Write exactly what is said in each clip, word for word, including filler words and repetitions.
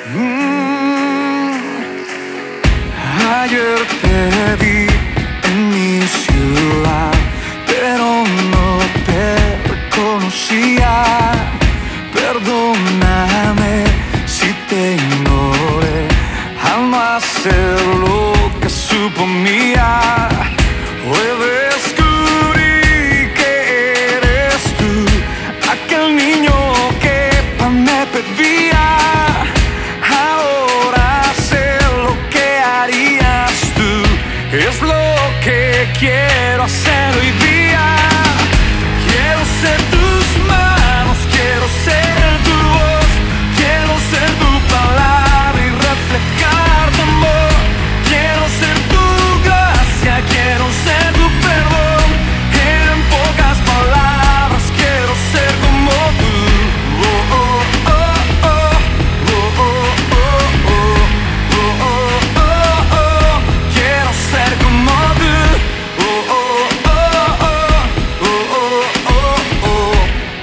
Mm, ayer te vi en mi ciudad, pero no te reconocía. Perdóname si te ignoré al no hacer lo que suponía. Hoy descubrí que eres tú, aquel niño que pan me pedía. Ahora sé lo que harías tú, es lo que quiero hacer hoy día. Quiero ser tus manos, quiero ser tu voz, quiero ser tu palabra y reflejar tu amor. Quiero ser tu gracia, quiero ser tu perdón. En pocas palabras quiero ser como tú. Oh, oh, oh, oh. Oh, oh, oh, oh. Oh, oh, oh, oh. Quiero ser como tú. Oh, oh, oh, oh. Oh, oh, oh, oh.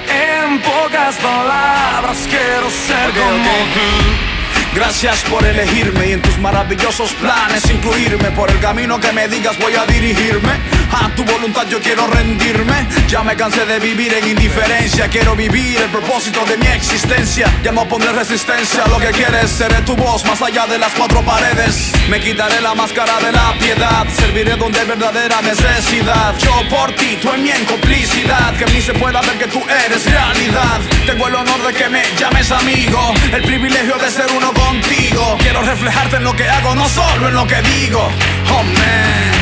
En pocas palabras quiero ser Okay, como okay. tú. Gracias por elegirme y en tus maravillosos planes incluirme. Por el camino que me digas voy a dirigirme. A tu voluntad yo quiero rendirme. Ya me cansé de vivir en indiferencia. Quiero vivir el propósito de mi existencia. Ya no pondré resistencia a lo que quieres. Seré tu voz más allá de las cuatro paredes. Me quitaré la máscara de la piedad. Serviré donde hay verdadera necesidad. Yo por ti, tú en mí en complicidad. Que en mí se pueda ver que tú eres realidad. Tengo el honor de que me llames amigo. El privilegio de ser uno contigo. Quiero reflejarte en lo que hago, no solo en lo que digo. Oh man.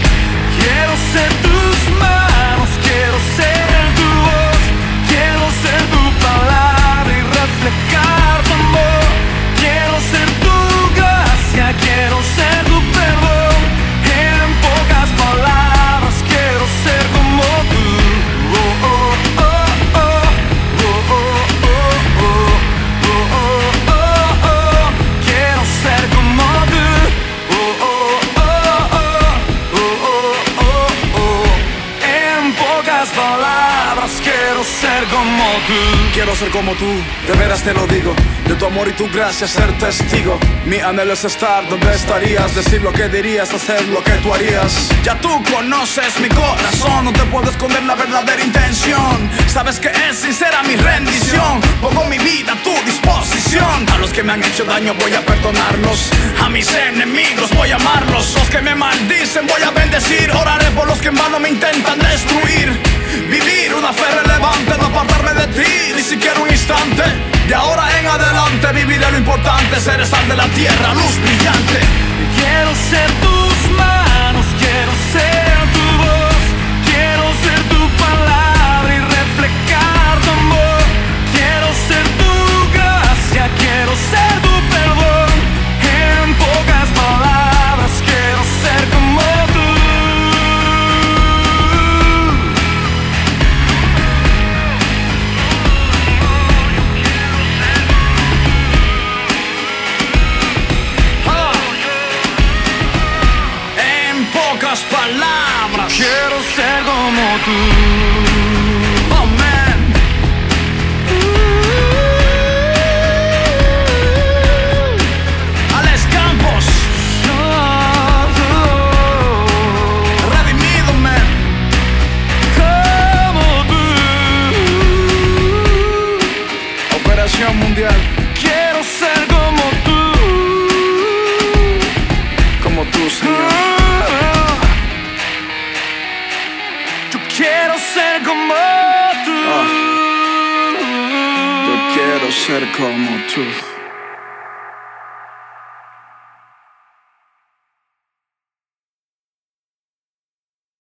Quiero ser tus manos, quiero ser tu voz, quiero ser tu palabra y reflejar tu amor. Quiero ser tu gracia, quiero ser tu perdón. En pocas palabras quiero ser como tú. Oh, oh, oh, oh. Oh, oh, oh, oh. Oh, oh, oh, oh. Quiero ser como tú. Oh, oh, oh, oh. Oh, oh, oh, oh. En pocas palabras quiero ser como tú. Quiero ser como tú, de veras te lo digo. De tu amor y tu gracia ser testigo. Mi anhelo es estar donde estarías. Decir lo que dirías, hacer lo que tú harías. Ya tú conoces mi corazón. No te puedo esconder la verdadera intención. Sabes que es sincera mi rendición. Pongo mi vida a tu disposición. A los que me han hecho daño voy a perdonarlos. A mis enemigos voy a amarlos. Los que me maldicen voy a bendecir. Oraré por los que en vano me intentan destruir. Vivir una fe relevante, no apartarme de ti ni siquiera un instante. De ahora en adelante viviré lo importante. Ser sal de la tierra, luz brillante. Quiero ser tus manos, quiero ser tu voz, quiero ser tu palabra y reflejar tu amor. Quiero ser tu gracia, quiero ser tu perdón. En pocas palabras quiero ser como tú. Pocas palabras Quiero ser como tú. Oh man. Alex Campos, redimido man. Como tú. Operación Mundial. Quiero ser como tú. Como tú, Señor. Yo quiero ser como tú. Yo quiero ser como tú.